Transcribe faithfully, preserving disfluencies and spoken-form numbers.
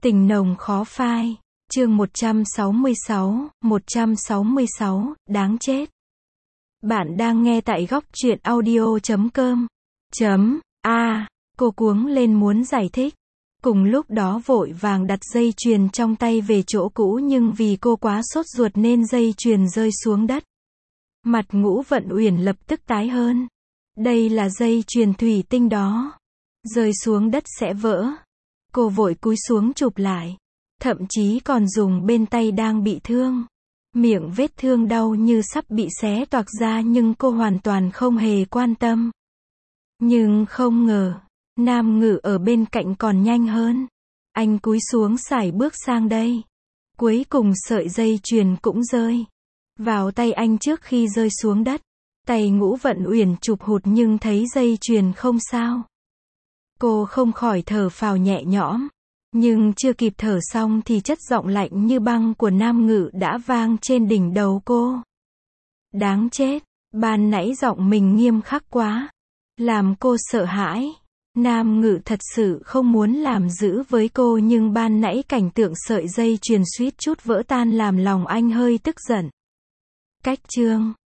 Tình nồng khó phai. Chương một trăm sáu mươi sáu, một trăm sáu mươi sáu, đáng chết. Bạn đang nghe tại góc truyện audio chấm com. Chấm, a, cô cuống lên muốn giải thích. Cùng lúc đó vội vàng đặt dây chuyền trong tay về chỗ cũ nhưng vì cô quá sốt ruột nên dây chuyền rơi xuống đất. Mặt Ngũ Vận Uyển lập tức tái hơn. Đây là dây chuyền thủy tinh đó. Rơi xuống đất sẽ vỡ. Cô vội cúi xuống chụp lại. Thậm chí còn dùng bên tay đang bị thương. Miệng vết thương đau như sắp bị xé toạc ra nhưng cô hoàn toàn không hề quan tâm. Nhưng không ngờ, Nam Ngự ở bên cạnh còn nhanh hơn. Anh cúi xuống sải bước sang đây. Cuối cùng sợi dây chuyền cũng rơi vào tay anh trước khi rơi xuống đất. Tay Ngũ Vận Uyển chụp hụt nhưng thấy dây chuyền không sao. Cô không khỏi thở phào nhẹ nhõm. Nhưng chưa kịp thở xong thì chất giọng lạnh như băng của Nam Ngự đã vang trên đỉnh đầu cô. Đáng chết, ban nãy giọng mình nghiêm khắc quá. Làm cô sợ hãi. Nam Ngự thật sự không muốn làm dữ với cô nhưng ban nãy cảnh tượng sợi dây chuyền suýt chút vỡ tan làm lòng anh hơi tức giận. Cách chương